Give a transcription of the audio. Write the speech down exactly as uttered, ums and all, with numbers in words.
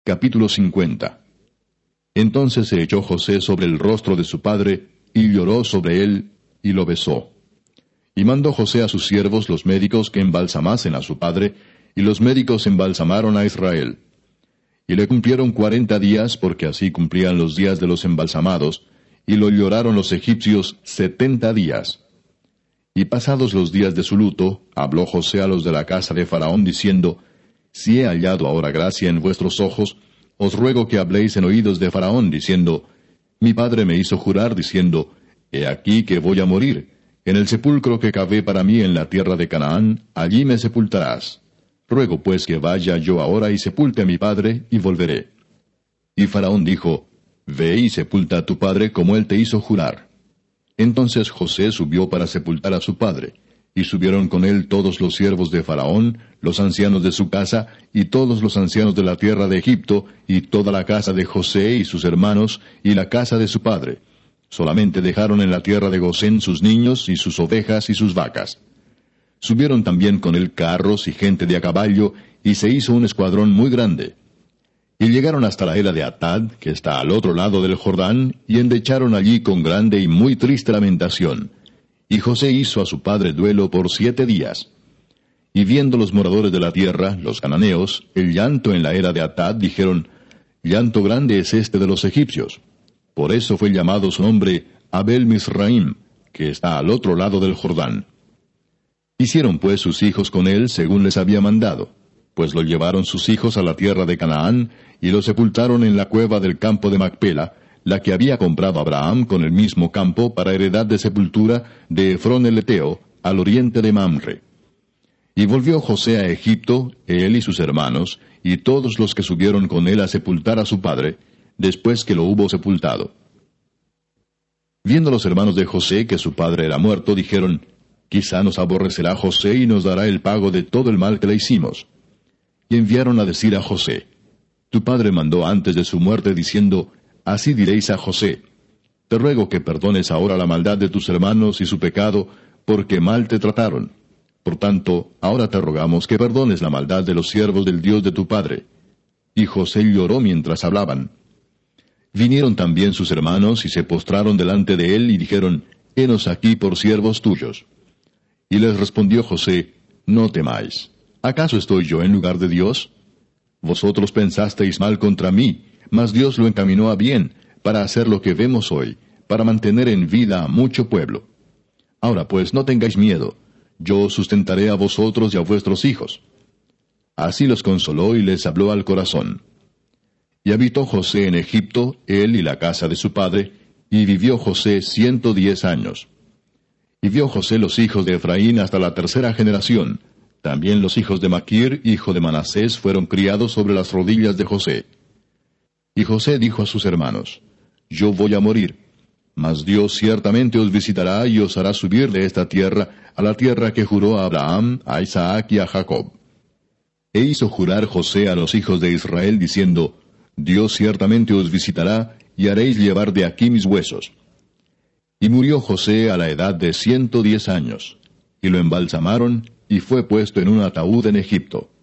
Capítulo cincuenta. Entonces se echó José sobre el rostro de su padre, y lloró sobre él, y lo besó. Y mandó José a sus siervos los médicos que embalsamasen a su padre, y los médicos embalsamaron a Israel. Y le cumplieron cuarenta días, porque así cumplían los días de los embalsamados, y lo lloraron los egipcios setenta días. Y pasados los días de su luto, habló José a los de la casa de Faraón, diciendo, Si he hallado ahora gracia en vuestros ojos, os ruego que habléis en oídos de Faraón, diciendo, Mi padre me hizo jurar, diciendo, He aquí que voy a morir. En el sepulcro que cavé para mí en la tierra de Canaán, allí me sepultarás. Ruego pues que vaya yo ahora y sepulte a mi padre, y volveré. Y Faraón dijo, Ve y sepulta a tu padre como él te hizo jurar. Entonces José subió para sepultar a su padre. Y subieron con él todos los siervos de Faraón, los ancianos de su casa, y todos los ancianos de la tierra de Egipto, y toda la casa de José y sus hermanos, y la casa de su padre. Solamente dejaron en la tierra de Gosén sus niños, y sus ovejas, y sus vacas. Subieron también con él carros y gente de a caballo, y se hizo un escuadrón muy grande. Y llegaron hasta la era de Atad, que está al otro lado del Jordán, y endecharon allí con grande y muy triste lamentación. Y José hizo a su padre duelo por siete días. Y viendo los moradores de la tierra, los cananeos, el llanto en la era de Atad, dijeron, Llanto grande es este de los egipcios. Por eso fue llamado su nombre Abel Misraim, que está al otro lado del Jordán. Hicieron pues sus hijos con él según les había mandado, pues lo llevaron sus hijos a la tierra de Canaán, y lo sepultaron en la cueva del campo de Macpela, la que había comprado Abraham con el mismo campo para heredad de sepultura de Efrón el Eteo, al oriente de Mamre. Y volvió José a Egipto, él y sus hermanos, y todos los que subieron con él a sepultar a su padre, después que lo hubo sepultado. Viendo los hermanos de José que su padre era muerto, dijeron, Quizá nos aborrecerá José y nos dará el pago de todo el mal que le hicimos. Y enviaron a decir a José, Tu padre mandó antes de su muerte, diciendo, Así diréis a José, Te ruego que perdones ahora la maldad de tus hermanos y su pecado, porque mal te trataron. Por tanto, ahora te rogamos que perdones la maldad de los siervos del Dios de tu padre. Y José lloró mientras hablaban. Vinieron también sus hermanos y se postraron delante de él y dijeron, Henos aquí por siervos tuyos. Y les respondió José, No temáis. ¿Acaso estoy yo en lugar de Dios? Vosotros pensasteis mal contra mí, mas Dios lo encaminó a bien, para hacer lo que vemos hoy, para mantener en vida a mucho pueblo. Ahora pues no tengáis miedo, yo os sustentaré a vosotros y a vuestros hijos. Así los consoló y les habló al corazón. Y habitó José en Egipto, él y la casa de su padre, y vivió José ciento diez años. Y vio José los hijos de Efraín hasta la tercera generación. También los hijos de Maquir, hijo de Manasés, fueron criados sobre las rodillas de José. Y José dijo a sus hermanos, Yo voy a morir, mas Dios ciertamente os visitará y os hará subir de esta tierra a la tierra que juró a Abraham, a Isaac y a Jacob. E hizo jurar José a los hijos de Israel, diciendo, Dios ciertamente os visitará, y haréis llevar de aquí mis huesos. Y murió José a la edad de ciento diez años, y lo embalsamaron, y fue puesto en un ataúd en Egipto.